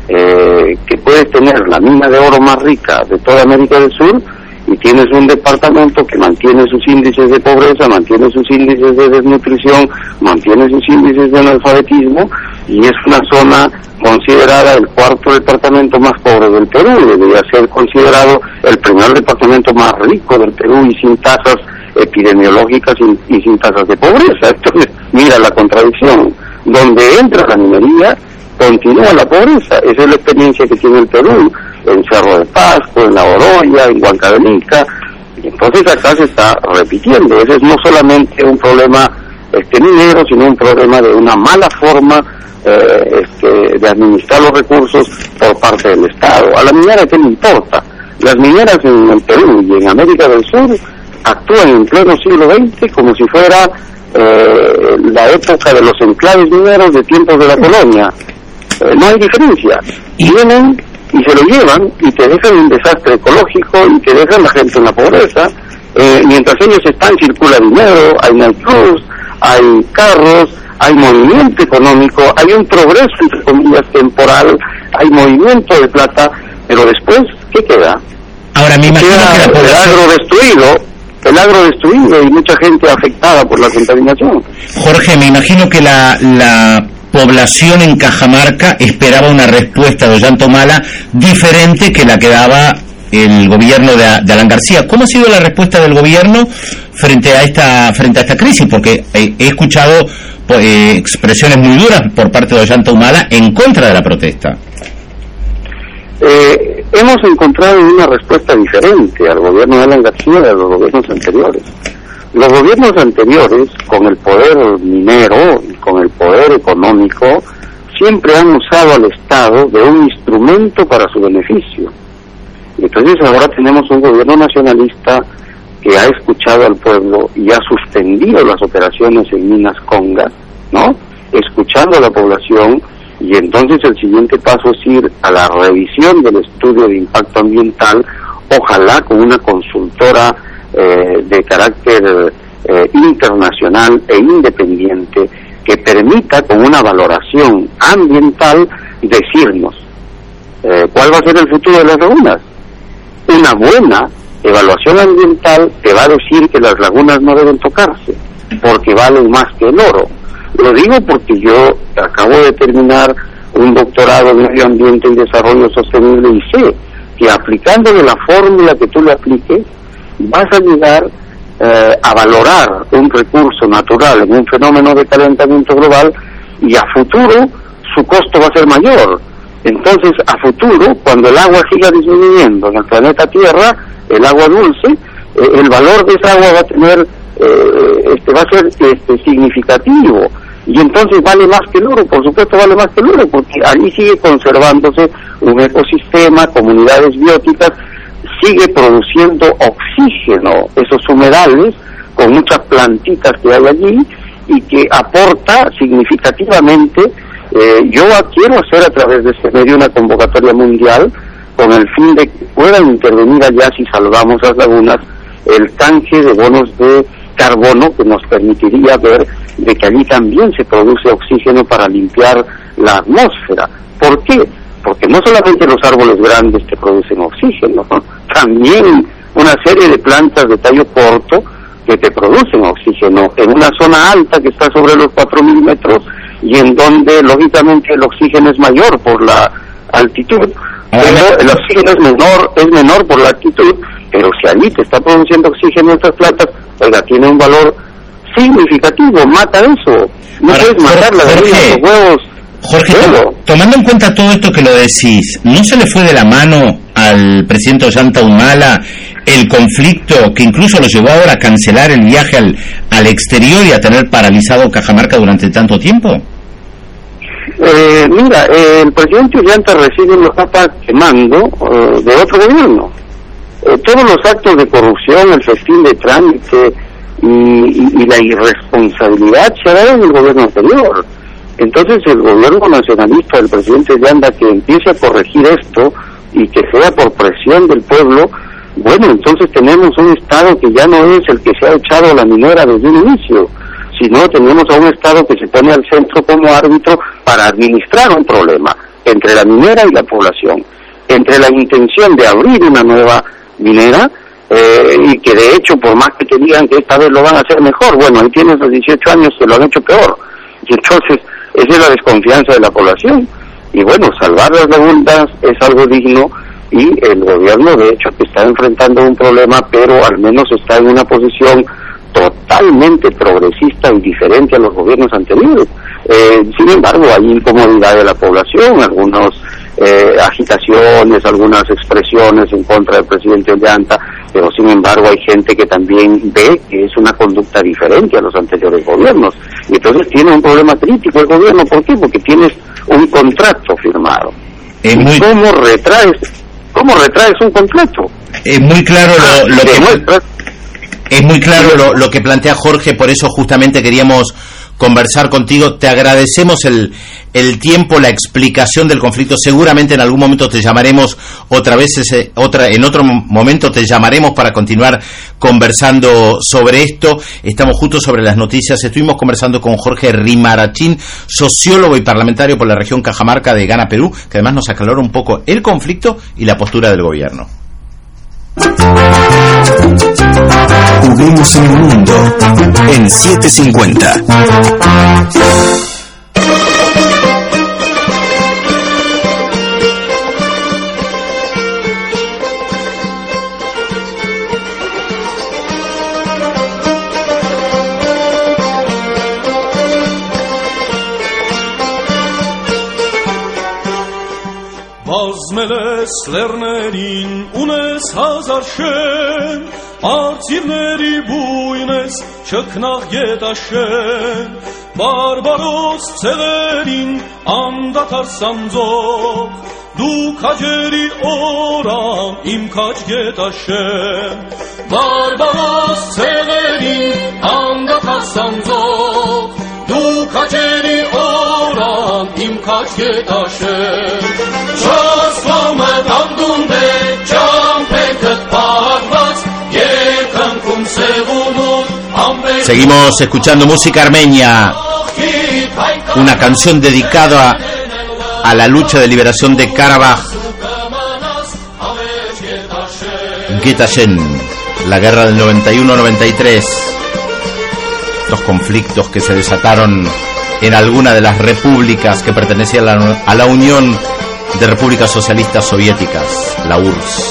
que puedes tener la mina de oro más rica de toda América del Sur y tienes un departamento que mantiene sus índices de pobreza, mantiene sus índices de desnutrición, mantiene sus índices de analfabetismo, y es una zona considerada el 4º departamento más pobre del Perú. Debería ser considerado el primer departamento más rico del Perú y sin tasas epidemiológicas y sin tasas de pobreza. Entonces, mira la contradicción. Donde entra la minería, continúa la pobreza. Esa es la experiencia que tiene el Perú, en Cerro de Pasco, en La Oroya, en Huancavelica. Y entonces acá se está repitiendo. Ese es no solamente un problema minero, sino un problema de una mala forma de administrar los recursos por parte del Estado. A la minera, ¿qué le importa? Las mineras en el Perú y en América del Sur actúan en pleno siglo XX como si fuera la época de los enclaves mineros de tiempos de la colonia. No hay diferencia. Vienen y se lo llevan y te dejan un desastre ecológico y te dejan la gente en la pobreza. Mientras ellos están, circula dinero, hay night clubs, hay carros, hay movimiento económico, hay un progreso, entre comillas, temporal, hay movimiento de plata, pero después, ¿qué queda? Ahora, me imagino que la población... el agro destruido y mucha gente afectada por la contaminación. Jorge, me imagino que la población en Cajamarca esperaba una respuesta de Ollanta-Humala diferente que la que daba el gobierno de Alan García. ¿Cómo ha sido la respuesta del gobierno frente a esta crisis? Porque he escuchado expresiones muy duras por parte de Ollanta-Humala en contra de la protesta. Hemos encontrado una respuesta diferente al gobierno de Alan García de los gobiernos anteriores. Los gobiernos anteriores, con el poder minero y con el poder económico, siempre han usado al Estado de un instrumento para su beneficio. Y entonces ahora tenemos un gobierno nacionalista que ha escuchado al pueblo y ha suspendido las operaciones en Minas Conga, ¿no? Escuchando a la población. Y entonces el siguiente paso es ir a la revisión del estudio de impacto ambiental, ojalá con una consultora de carácter internacional e independiente que permita con una valoración ambiental decirnos cuál va a ser el futuro de las lagunas. Una buena evaluación ambiental te va a decir que las lagunas no deben tocarse. porque valen más que el oro. Lo digo porque yo acabo de terminar un doctorado en Medio Ambiente y Desarrollo Sostenible y sé que aplicándole la fórmula que tú le apliques, vas a llegar a valorar un recurso natural en un fenómeno de calentamiento global, y a futuro su costo va a ser mayor. Entonces, a futuro, cuando el agua siga disminuyendo en el planeta Tierra, el agua dulce, el valor de esa agua va a tener, va a ser significativo, y entonces vale más que el oro. Por supuesto vale más que el oro, porque allí sigue conservándose un ecosistema, comunidades bióticas, sigue produciendo oxígeno, esos humedales con muchas plantitas que hay allí, y que aporta significativamente. Yo quiero hacer a través de este medio una convocatoria mundial con el fin de que puedan intervenir allá, si salvamos las lagunas, el canje de bonos de carbono que nos permitiría ver de que allí también se produce oxígeno para limpiar la atmósfera. ¿Por qué? Porque no solamente los árboles grandes te producen oxígeno, ¿no? También una serie de plantas de tallo corto que te producen oxígeno en una zona alta que está sobre los 4.000 metros, y en donde lógicamente el oxígeno es mayor por la altitud, pero el oxígeno es menor por la altitud, pero si allí te está produciendo oxígeno estas plantas, oiga, tiene un valor significativo, mata eso. No puedes matar la gallina, los huevos. Jorge, tomando en cuenta todo esto que lo decís, ¿no se le fue de la mano al presidente Ollanta Humala el conflicto que incluso lo llevó ahora a cancelar el viaje al exterior y a tener paralizado Cajamarca durante tanto tiempo? Mira, el presidente Ollanta recibe una capa quemando de otro gobierno. Todos los actos de corrupción, el festín de trámite y la irresponsabilidad se ha dado en el gobierno anterior. Entonces el gobierno nacionalista del presidente Ollanta, que empiece a corregir esto y que sea por presión del pueblo, bueno, entonces tenemos un Estado que ya no es el que se ha echado a la minera desde un inicio, sino tenemos a un Estado que se pone al centro como árbitro para administrar un problema entre la minera y la población, entre la intención de abrir una nueva minera, y que de hecho, por más que te digan que esta vez lo van a hacer mejor, bueno, ahí tienes los 18 años que lo han hecho peor, y entonces esa es la desconfianza de la población. Y bueno, salvar las lagunas es algo digno, y el gobierno de hecho que está enfrentando un problema, pero al menos está en una posición totalmente progresista y diferente a los gobiernos anteriores. Sin embargo, hay incomodidad de la población, algunas agitaciones, algunas expresiones en contra del presidente Ollanta, pero sin embargo hay gente que también ve que es una conducta diferente a los anteriores gobiernos, y entonces tiene un problema crítico el gobierno. ¿Por qué? Porque tienes un contrato firmado. ¿Cómo retraes un contrato? Es muy claro lo que plantea Jorge, por eso justamente queríamos conversar contigo. Te agradecemos el tiempo, la explicación del conflicto. Seguramente en algún momento te llamaremos en otro momento te llamaremos para continuar conversando sobre esto. Estamos justo sobre las noticias. Estuvimos conversando con Jorge Rimarachín, sociólogo y parlamentario por la región Cajamarca de Ghana, Perú, que además nos aclaró un poco el conflicto y la postura del gobierno. Juguemos en el mundo en 750. Լերներին ունես հազար շեն, արծիվների բույն ես չքնաղ գետաշեն, բարբարոս ցեղերին անդադար սանձող, դու քաջերի օրամ իմ քաջ գետաշեն, բարբարոս ցեղերին անդադար սանձող, դու քաջերի օրամ իմ քաջ գետաշեն, Seguimos escuchando música armenia, una canción dedicada a la lucha de liberación de Karabaj, Getashen, la guerra del 91-93. estos conflictos que se desataron en alguna de las repúblicas que pertenecían a la Unión de Repúblicas Socialistas Soviéticas, la URSS.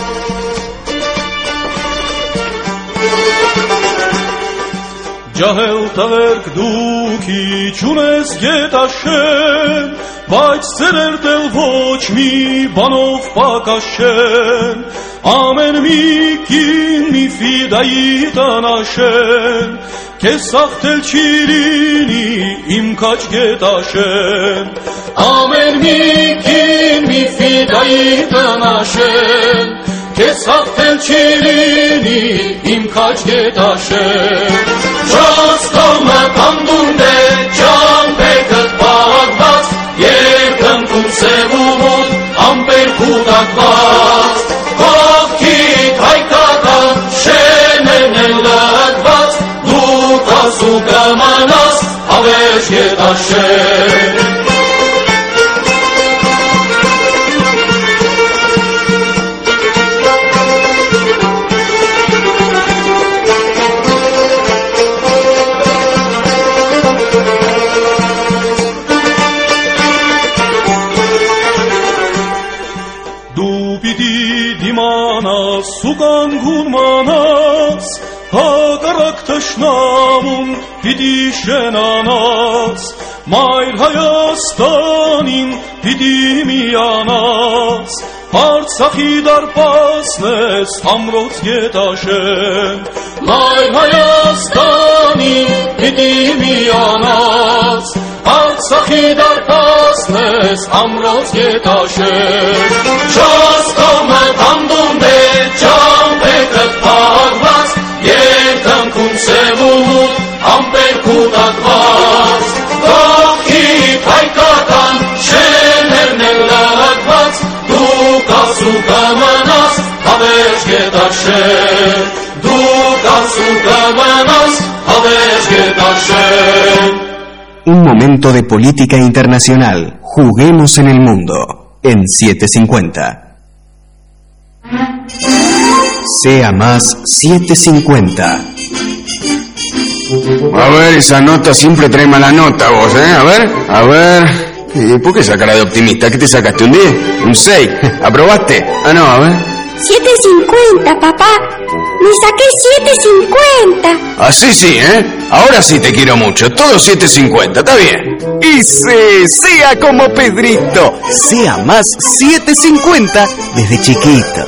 Ջահել տվերք դուք իջունես գետաշեն, բայց ծերեր դել ոչ մի բանով պակաս չեն, ամեն մի կին մի ֆիդայի տնաշեն, քեզ սաղթել չի լինի իմ քաչ գետաշեն, ամեն մի կին մի ֆիդայի տնաշեն, քեզ սաղթել չի լինի իմ քաչ գետաշեն, Չաստոմը կանդուն է ճամպեքըտ պաղված, երկնքում սև ու մոտ ամպեր կուտակված, կողքիդ հայկական շենեն են լգված, դու կասու կմանաս հավերժ գետաշեն. Սուգանգուն մանաս, հակառակ թշնամուն պիտի շենանաս, մայր Հայաստանին պիտի միանաս, Արցախի դարպասն ես ամրոց գետաշեն, մայր Հայաստանին պիտի միանաս, Արցախի դարպասն ես ամրոց գետաշեն, Չաստոմը կանդում է ճամպեքըտ պաղված, երկնքում սև ու մութ ամպեր կուտակված, կողքիդ հայկական շեներն են լգված, դու կասու կմանաս հավերժ գետաշեն, դու կասու կմանաս հավերժ գետաշեն. Un momento de política internacional. Juguemos en el mundo. En 750. Sea más 750. A ver, esa nota siempre trae mala nota vos, ¿eh? A ver. ¿Por qué esa cara de optimista? ¿Qué te sacaste? ¿Un 10? ¿Un 6? ¿Aprobaste? Ah, no, a ver. 750, papá. Me saqué 750. Así sí, ¿eh? Ahora sí te quiero mucho. Todo 750, está bien. Y sea como Pedrito. Sea más 750 desde chiquito.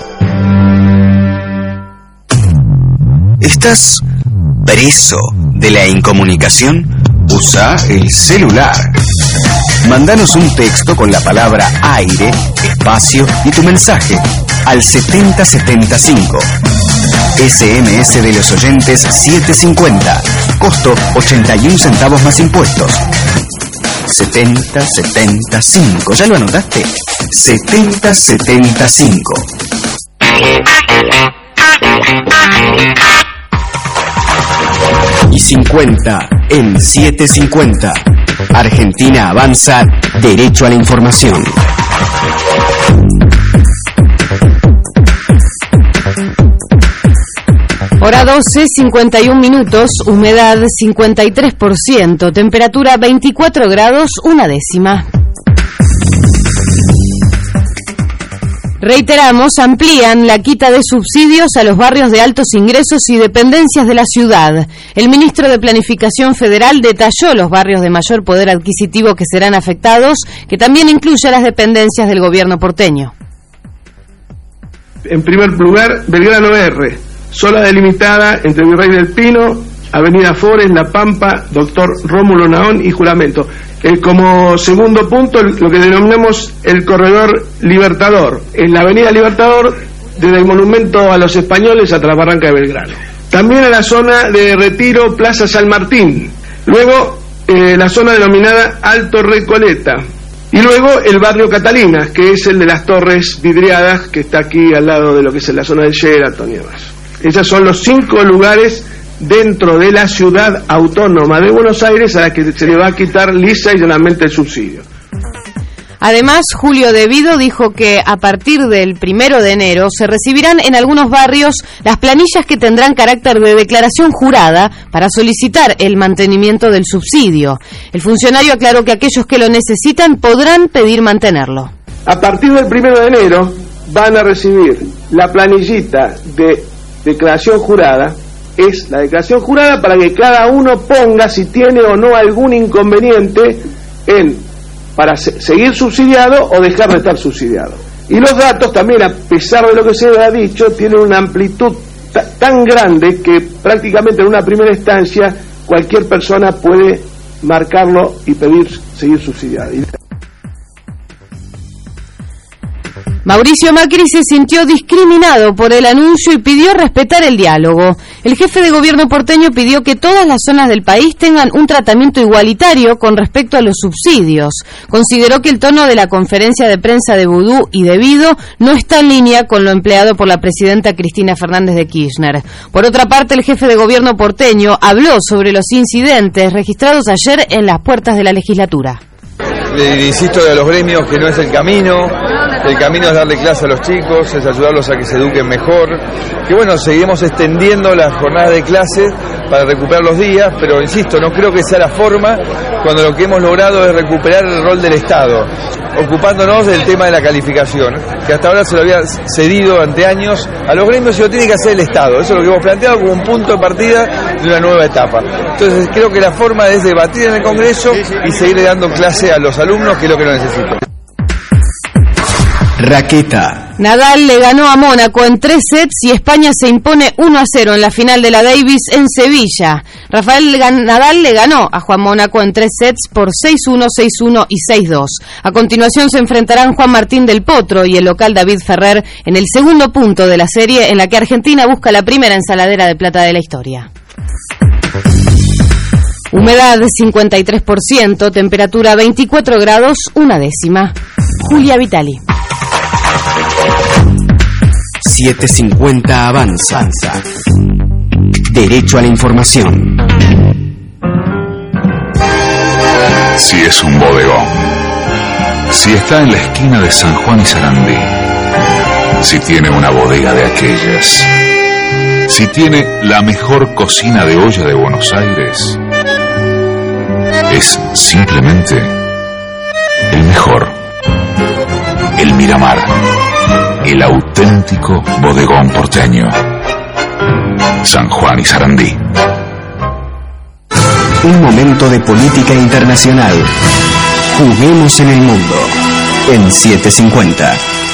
¿Estás preso de la incomunicación? Usa el celular. Mándanos un texto con la palabra aire, espacio y tu mensaje al 7075. SMS de los oyentes 750. Costo 81 centavos más impuestos. 7075. ¿Ya lo anotaste? 7075. Y 50 en 750. Argentina avanza derecho a la información. Hora 12, 51 minutos, humedad 53%, temperatura 24 grados, 1/10. Reiteramos, amplían la quita de subsidios a los barrios de altos ingresos y dependencias de la ciudad. El ministro de Planificación Federal detalló los barrios de mayor poder adquisitivo que serán afectados, que también incluye a las dependencias del gobierno porteño. En primer lugar, Belgrano R, zona delimitada entre Virrey del Pino, Avenida Forest, La Pampa, Doctor Rómulo Naón y Juramento. Como segundo punto, lo que denominamos el corredor Libertador, en la Avenida Libertador, desde el Monumento a los Españoles hasta la Barranca de Belgrano. También a la zona de Retiro, Plaza San Martín. Luego, la zona denominada Alto Recoleta. Y luego el barrio Catalina, que es el de las Torres Vidriadas, que está aquí al lado de lo que es la zona del Sheraton y demás. Esos son los 5 lugares dentro de la ciudad autónoma de Buenos Aires a la que se le va a quitar lisa y llanamente el subsidio. Además, Julio De Vido dijo que a partir del 1 de enero se recibirán en algunos barrios las planillas que tendrán carácter de declaración jurada para solicitar el mantenimiento del subsidio. El funcionario aclaró que aquellos que lo necesitan podrán pedir mantenerlo. A partir del 1 de enero van a recibir la planillita de declaración jurada. Es la declaración jurada para que cada uno ponga si tiene o no algún inconveniente para seguir subsidiado o dejar de estar subsidiado. Y los datos también, a pesar de lo que se ha dicho, tienen una amplitud tan grande que prácticamente en una primera instancia cualquier persona puede marcarlo y pedir seguir subsidiado. Mauricio Macri se sintió discriminado por el anuncio y pidió respetar el diálogo. El jefe de gobierno porteño pidió que todas las zonas del país tengan un tratamiento igualitario con respecto a los subsidios. Consideró que el tono de la conferencia de prensa de Vudú y De Vido no está en línea con lo empleado por la presidenta Cristina Fernández de Kirchner. Por otra parte, el jefe de gobierno porteño habló sobre los incidentes registrados ayer en las puertas de la legislatura. Le insisto a los gremios que no es el camino es darle clase a los chicos, es ayudarlos a que se eduquen mejor, que bueno, seguiremos extendiendo las jornadas de clase para recuperar los días, pero insisto, no creo que sea la forma cuando lo que hemos logrado es recuperar el rol del Estado, ocupándonos del tema de la calificación, que hasta ahora se lo había cedido durante años a los gremios y lo tiene que hacer el Estado. Eso es lo que hemos planteado como un punto de partida de una nueva etapa. Entonces creo que la forma es debatir en el Congreso y seguir dando clase a los alumnos, que es lo que lo necesitan. Raqueta. Nadal le ganó a Mónaco en 3 sets y España se impone 1-0 en la final de la Davis en Sevilla. Rafael Nadal le ganó a Juan Mónaco en 3 sets por 6-1, 6-1 y 6-2. A continuación se enfrentarán Juan Martín del Potro y el local David Ferrer en el segundo punto de la serie, en la que Argentina busca la primera ensaladera de plata de la historia. Humedad 53%, temperatura 24 grados, 1/10. Julia Vitali. 750 avanza. Derecho a la información. Si es un bodegón, si está en la esquina de San Juan y Sarandí, si tiene una bodega de aquellas, si tiene la mejor cocina de olla de Buenos Aires, es simplemente el mejor, el Miramar, el auténtico bodegón porteño. San Juan y Sarandí. Un momento de política internacional. Juguemos en el mundo. En 750.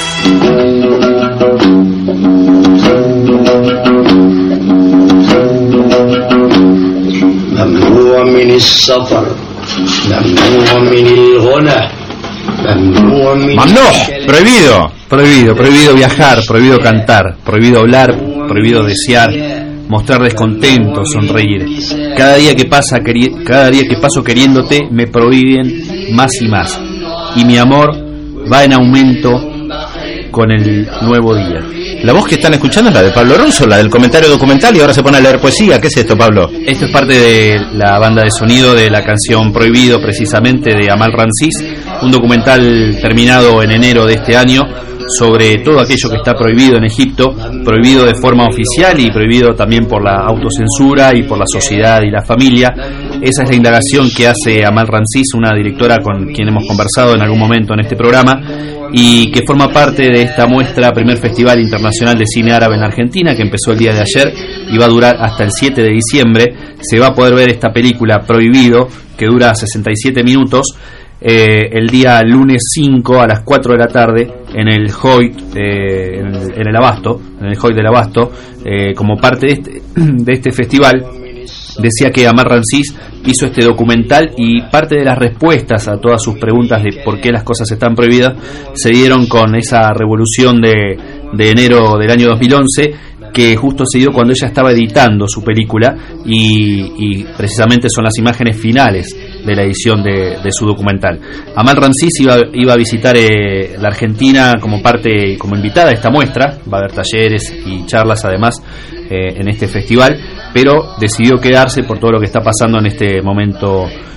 ممنوع من السفر ممنوع من الغنى ممنوع من Prohibido viajar, prohibido cantar, prohibido hablar, prohibido desear, mostrar descontento, sonreír. Cada día que paso queriéndote me prohíben más y más. Y mi amor va en aumento con el nuevo día. La voz que están escuchando es la de Pablo Russo, la del comentario documental, y ahora se pone a leer poesía. ¿Qué es esto, Pablo? Esto es parte de la banda de sonido de la canción Prohibido, precisamente, de Amal Rancís, un documental terminado en enero de este año sobre todo aquello que está prohibido en Egipto, prohibido de forma oficial y prohibido también por la autocensura y por la sociedad y la familia. Esa es la indagación que hace Amal Rancís, una directora con quien hemos conversado en algún momento en este programa, y que forma parte de esta muestra, primer Festival Internacional de Cine Árabe en Argentina, que empezó el día de ayer y va a durar hasta el 7 de diciembre. Se va a poder ver esta película Prohibido, que dura 67 minutos, el día lunes 5 a las 4 de la tarde en el Hoyt, en el Abasto, en el Hoyt del Abasto, como parte de este festival. Decía que Amal Rancís hizo este documental y parte de las respuestas a todas sus preguntas de por qué las cosas están prohibidas se dieron con esa revolución de enero del año 2011, que justo se dio cuando ella estaba editando su película, y precisamente son las imágenes finales de la edición de su documental. Amal Rancís iba a visitar la Argentina como invitada a esta muestra. Va a haber talleres y charlas además en este festival, pero decidió quedarse por todo lo que está pasando en este momento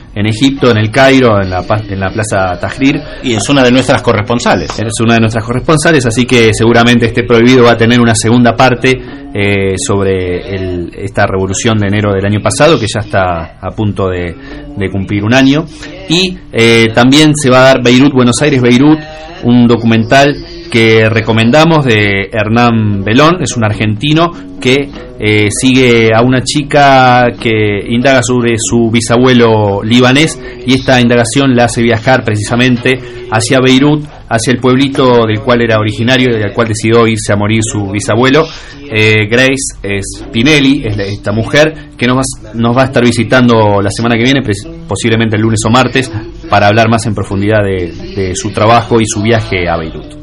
en Egipto, en el Cairo, en la Plaza Tahrir. Y es una de nuestras corresponsales. Es una de nuestras corresponsales, así que seguramente este prohibido va a tener una segunda parte sobre esta revolución de enero del año pasado, que ya está a punto de cumplir un año. Y también se va a dar Buenos Aires, Beirut, un documental que recomendamos de Hernán Belón. Es un argentino que sigue a una chica que indaga sobre su bisabuelo libanés, y esta indagación la hace viajar precisamente hacia Beirut, hacia el pueblito del cual era originario y del cual decidió irse a morir su bisabuelo. Grace Spinelli es esta mujer que nos va a estar visitando la semana que viene, posiblemente el lunes o martes, para hablar más en profundidad de su trabajo y su viaje a Beirut.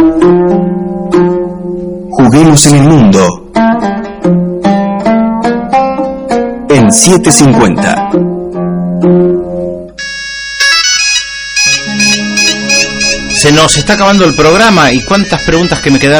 Juguemos en el mundo en 750. Se nos está acabando el programa, y cuántas preguntas que me quedaron